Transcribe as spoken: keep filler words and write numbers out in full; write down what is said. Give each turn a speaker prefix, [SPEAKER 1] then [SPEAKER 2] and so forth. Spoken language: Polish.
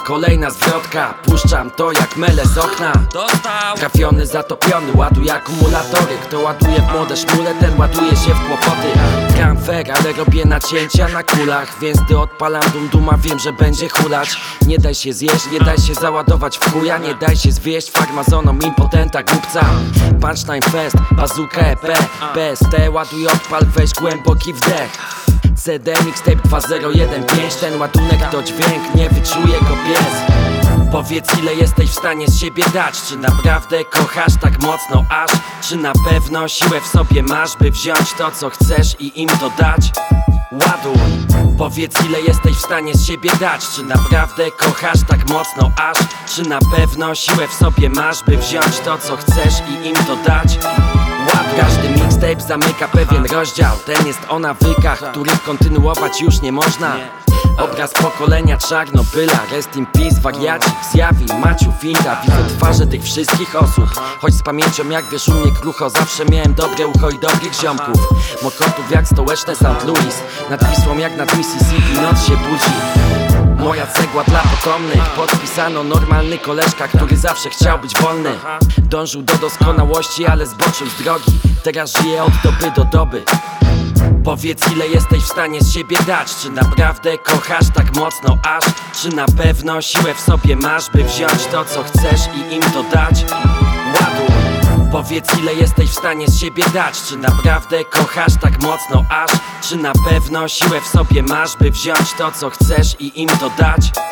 [SPEAKER 1] kolejna zwrotka. Puszczam to jak mele z okna. Trafiony, zatopiony, ładuję akumulatory. Kto ładuje w młode szmule, ten ładuje się w kłopoty. Gram fair, ale robię nacięcia na kulach. Więc gdy odpalam dum duma, wiem, że będzie hulać. Nie daj się zjeść, nie daj się załadować w chuja. Nie daj się zwieść farmazonom impotenta głupca. Punchline fest, bazooka E P, B S T, ładuj odpal, weź głęboki wdech. C D mixtape dwa zero jeden pięć, ten ładunek to dźwięk, nie wyczuje go pies. Powiedz, ile jesteś w stanie z siebie dać. Czy naprawdę kochasz tak mocno aż? Czy na pewno siłę w sobie masz, by wziąć to, co chcesz i im to dać? Ładuj. Powiedz, ile jesteś w stanie z siebie dać. Czy naprawdę kochasz tak mocno aż? Czy na pewno siłę w sobie masz, by wziąć to, co chcesz i im to dać? Ładuj. Każdy mixtape zamyka pewien rozdział. Ten jest o nawykach, których kontynuować już nie można. Obraz pokolenia Czarnobyla, rest in peace, wariacik, zjawi, Maciu, Finta. Widzę twarze tych wszystkich osób, choć z pamięcią jak wiesz u mnie krucho. Zawsze miałem dobre ucho i dobrych ziomków. Mokotów jak stołeczne Saint Louis, nad Wisłą jak nad Mississippi noc się budzi. Moja cegła dla potomnych, podpisano normalny koleżka, który zawsze chciał być wolny. Dążył do doskonałości, ale zboczył z drogi. Teraz żyje od doby do doby. Powiedz, ile jesteś w stanie z siebie dać. Czy naprawdę kochasz tak mocno aż? Czy na pewno siłę w sobie masz, by wziąć to, co chcesz i im to dać? Ładuj. Powiedz, ile jesteś w stanie z siebie dać. Czy naprawdę kochasz tak mocno aż? Czy na pewno siłę w sobie masz, by wziąć to, co chcesz i im to dać?